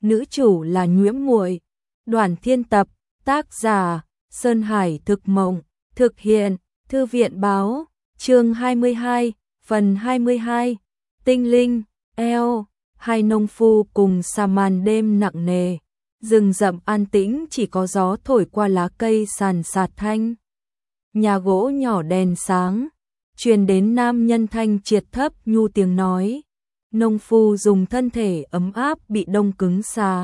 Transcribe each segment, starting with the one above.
nữ chủ là Nhiễm Muội. Đoàn Thiên tập, tác giả Sơn Hải Thực Mộng, thực hiện Thư viện báo, chương 22, phần 22. Tinh linh, eo, hai nông phu cùng sa màn đêm nặng nề. Rừng rậm an tĩnh, chỉ có gió thổi qua lá cây sàn sạt thanh. Nhà gỗ nhỏ đèn sáng, truyền đến nam nhân thanh triệt thấp nhu tiếng nói. Nông phu dùng thân thể ấm áp bị đông cứng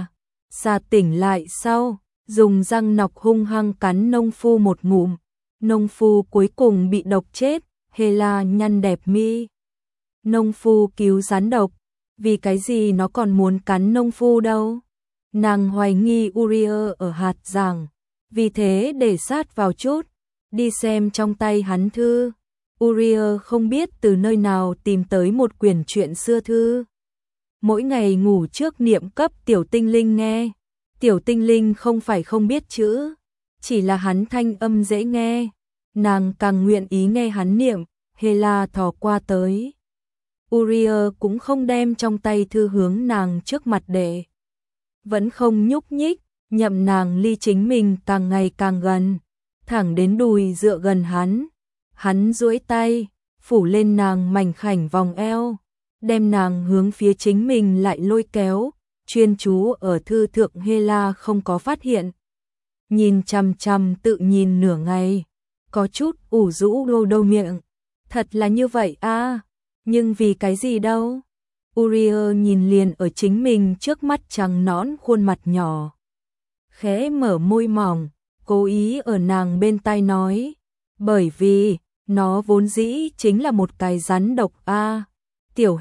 Sa tỉnh lại sau, dùng răng nọc hung hăng cắn nông phu một ngụm. Nông phu cuối cùng bị độc chết, Hela nhăn đẹp mi. Nông phu cứu rắn độc, vì cái gì nó còn muốn cắn nông phu đâu? Nàng hoài nghi Uriel ở hạt giảng, vì thế để sát vào chút, đi xem trong tay hắn thư. Uriel không biết từ nơi nào tìm tới một quyển truyện xưa thư. Mỗi ngày ngủ trước niệm cấp tiểu tinh linh nghe. Tiểu tinh linh không phải không biết chữ, chỉ là hắn thanh âm dễ nghe. Nàng càng nguyện ý nghe hắn niệm. Hela thò qua tới. Uriel cũng không đem trong tay thư hướng nàng trước mặt để. Vẫn không nhúc nhích, nhậm nàng ly chính mình càng ngày càng gần, thẳng đến đùi dựa gần hắn. Hắn duỗi tay, phủ lên nàng mảnh khảnh vòng eo, đem nàng hướng phía chính mình lại lôi kéo, chuyên chú ở thư thượng. Hela không có phát hiện. Nhìn chằm chằm tự nhìn nửa ngày, có chút ủ rũ đô đô miệng. Thật là như vậy à, nhưng vì cái gì đâu? Uriel nhìn liền ở chính mình trước mắt trắng nõn khuôn mặt nhỏ. Khẽ mở môi mỏng, cố ý ở nàng bên tai nói. Bởi vì, nó vốn dĩ chính là một cái rắn độc a. Tiểu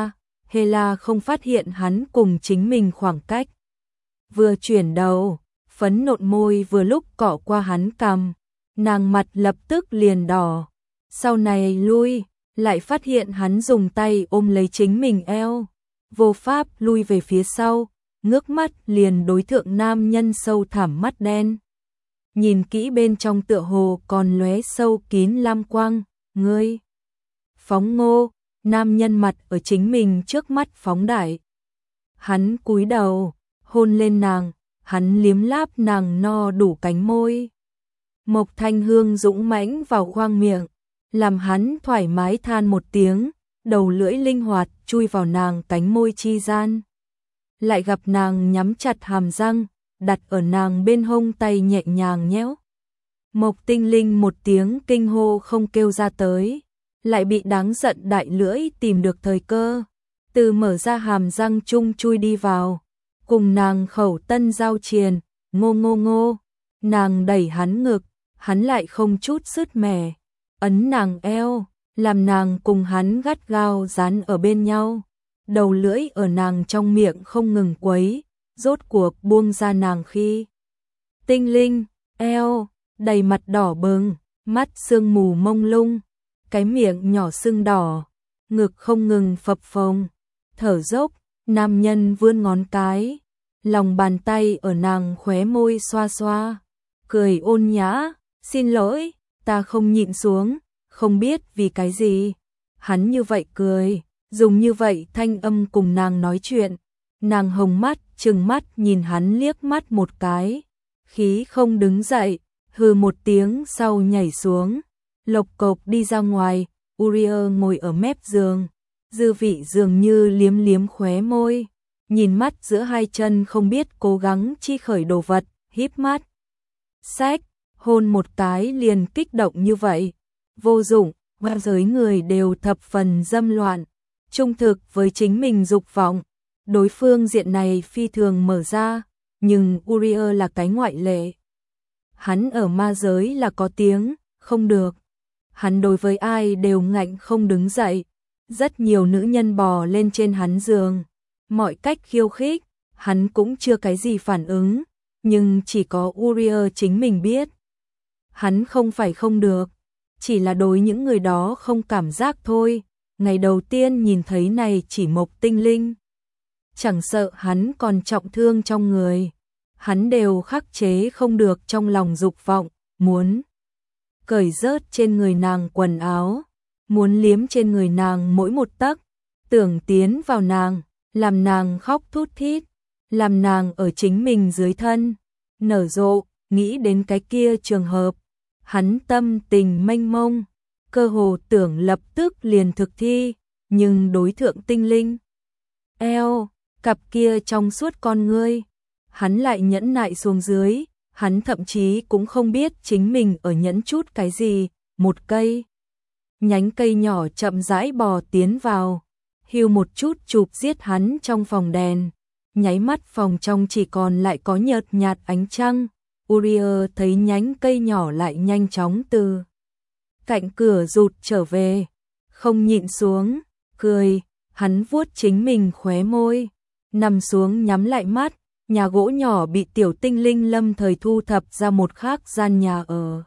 Hela không phát hiện hắn cùng chính mình khoảng cách. Vừa chuyển đầu, phấn nộn môi vừa lúc cọ qua hắn cằm, nàng mặt lập tức liền đỏ. Sau này lui, lại phát hiện hắn dùng tay ôm lấy chính mình eo, vô pháp lui về phía sau, ngước mắt liền đối thượng nam nhân sâu thẳm mắt đen. Nhìn kỹ bên trong tựa hồ còn lóe sâu kín lam quang. Ngươi phóng ngô. Nam nhân mặt ở chính mình trước mắt phóng đại. Hắn cúi đầu, hôn lên nàng, hắn liếm láp nàng no đủ cánh môi. Mộc thanh hương dũng mãnh vào khoang miệng, làm hắn thoải mái than một tiếng, đầu lưỡi linh hoạt chui vào nàng cánh môi chi gian. Lại gặp nàng nhắm chặt hàm răng, đặt ở nàng bên hông tay nhẹ nhàng nhéo. Mộc tinh linh một tiếng kinh hô không kêu ra tới, lại bị đáng giận đại lưỡi tìm được thời cơ, từ mở ra hàm răng chung chui đi vào, cùng nàng khẩu tân giao triền. Ngô ngô ngô. Nàng đẩy hắn ngực, hắn lại không chút sứt mẻ, ấn nàng eo, làm nàng cùng hắn gắt gao dán ở bên nhau. Đầu lưỡi ở nàng trong miệng không ngừng quấy, rốt cuộc buông ra nàng khi. Tinh linh, eo, đầy mặt đỏ bừng, mắt sương mù mông lung, cái miệng nhỏ sưng đỏ, ngực không ngừng phập phồng, thở dốc. Nam nhân vươn ngón cái, lòng bàn tay ở nàng khóe môi xoa xoa, cười ôn nhã. Xin lỗi, ta không nhịn xuống, không biết vì cái gì. Hắn như vậy cười, dùng như vậy thanh âm cùng nàng nói chuyện. Nàng hồng mắt, trừng mắt nhìn hắn liếc mắt một cái, khí không đứng dậy, hừ một tiếng sau nhảy xuống, lộc cộc đi ra ngoài. Uriel ngồi ở mép giường, dư vị dường như liếm liếm khóe môi, nhìn mắt giữa hai chân không biết cố gắng chi khởi đồ vật, híp mắt. Sách, hôn một cái liền kích động như vậy, vô dụng. Bao giới người đều thập phần dâm loạn, trung thực với chính mình dục vọng. Đối phương diện này phi thường mở ra, nhưng Uriel là cái ngoại lệ. Hắn ở ma giới là có tiếng, không được. Hắn đối với ai đều ngạnh không đứng dậy. Rất nhiều nữ nhân bò lên trên hắn giường, mọi cách khiêu khích, hắn cũng chưa cái gì phản ứng, nhưng chỉ có Uriel chính mình biết. Hắn không phải không được, chỉ là đối những người đó không cảm giác thôi. Ngày đầu tiên nhìn thấy này chỉ Mộc tinh linh, chẳng sợ hắn còn trọng thương trong người, hắn đều khắc chế không được trong lòng dục vọng, muốn cởi rớt trên người nàng quần áo, muốn liếm trên người nàng mỗi một tấc, tưởng tiến vào nàng, làm nàng khóc thút thít. làm nàng ở chính mình dưới thân nở rộ, nghĩ đến cái kia trường hợp, hắn tâm tình mênh mông, cơ hồ tưởng lập tức liền thực thi, nhưng đối thượng tinh linh eo, cặp kia trong suốt con ngươi, hắn lại nhẫn nại xuống dưới, hắn thậm chí cũng không biết chính mình ở nhẫn chút cái gì, một cây nhánh cây nhỏ chậm rãi bò tiến vào, hưu một chút chụp giết hắn trong phòng đèn, nháy mắt phòng trong chỉ còn lại có nhợt nhạt ánh trăng. Uriel thấy nhánh cây nhỏ lại nhanh chóng từ cạnh cửa rụt trở về, không nhịn xuống, cười, hắn vuốt chính mình khóe môi, nằm xuống nhắm lại mắt, nhà gỗ nhỏ bị tiểu tinh linh lâm thời thu thập ra một khác gian nhà ở.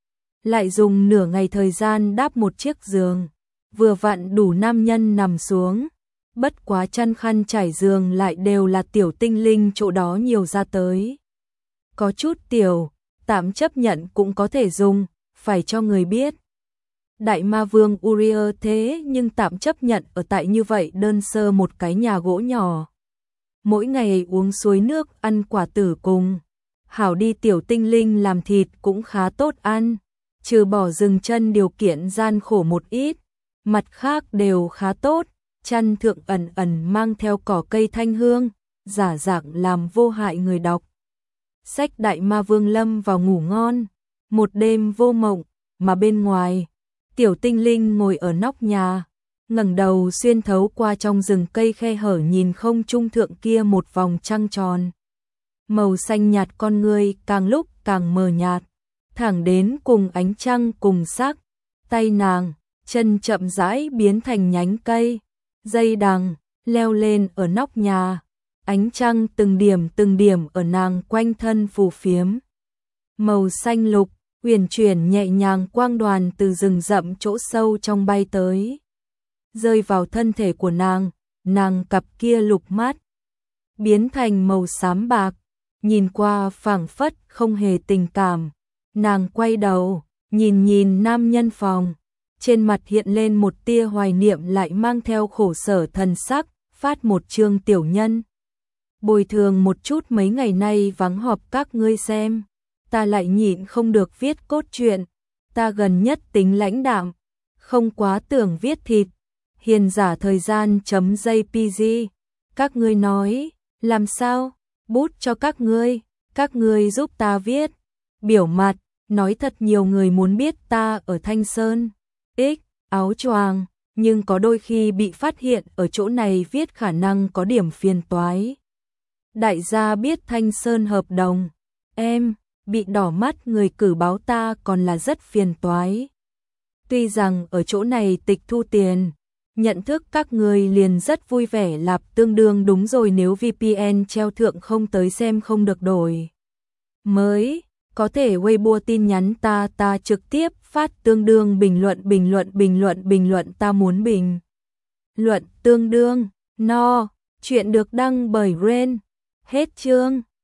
Lại dùng nửa ngày thời gian đáp một chiếc giường, vừa vặn đủ nam nhân nằm xuống, bất quá chăn khăn trải giường lại đều là tiểu tinh linh chỗ đó nhiều ra tới. Có chút tiểu, tạm chấp nhận cũng có thể dùng, phải cho người biết. Đại ma vương Uriel thế nhưng tạm chấp nhận ở tại như vậy đơn sơ một cái nhà gỗ nhỏ. Mỗi ngày uống suối nước ăn quả tử cùng. Hảo đi tiểu tinh linh làm thịt cũng khá tốt ăn, trừ bỏ dừng chân điều kiện gian khổ một ít, mặt khác đều khá tốt, chăn thượng ẩn ẩn mang theo cỏ cây thanh hương, giả dạng làm vô hại người đọc. Sách đại ma vương lâm vào ngủ ngon, một đêm vô mộng, mà bên ngoài, tiểu tinh linh ngồi ở nóc nhà, ngẩng đầu xuyên thấu qua trong rừng cây khe hở nhìn không trung thượng kia một vòng trăng tròn. Màu xanh nhạt con ngươi càng lúc càng mờ nhạt, thẳng đến cùng ánh trăng cùng sắc, tay nàng, chân chậm rãi biến thành nhánh cây, dây đằng, leo lên ở nóc nhà, ánh trăng từng điểm ở nàng quanh thân phù phiếm. Màu xanh lục, uyển chuyển nhẹ nhàng quang đoàn từ rừng rậm chỗ sâu trong bay tới, rơi vào thân thể của nàng cặp kia lục mắt, biến thành màu xám bạc, nhìn qua phảng phất không hề tình cảm. Nàng quay đầu, nhìn nam nhân phòng, trên mặt hiện lên một tia hoài niệm lại mang theo khổ sở thần sắc, phát một chương tiểu nhân. Bồi thường một chút mấy ngày nay vắng họp các ngươi xem, ta lại nhịn không được viết cốt truyện, ta gần nhất tính lãnh đạm, không quá tưởng viết thịt, hiền giả thời gian.jpg, các ngươi nói, làm sao, bút cho các ngươi giúp ta viết, biểu mặt, nói thật nhiều người muốn biết ta ở Thanh Sơn, áo choàng, nhưng có đôi khi bị phát hiện ở chỗ này viết khả năng có điểm phiền toái. Đại gia biết Thanh Sơn hợp đồng, em, bị đỏ mắt người cử báo ta còn là rất phiền toái. Tuy rằng ở chỗ này tịch thu tiền, nhận thức các người liền rất vui vẻ lạp tương đương đúng rồi nếu VPN treo thượng không tới xem không được đổi. Mới, có thể Weibo tin nhắn ta trực tiếp phát tương đương bình luận ta muốn bình. Luận tương đương, no, chuyện được đăng bởi Ren. Hết chương.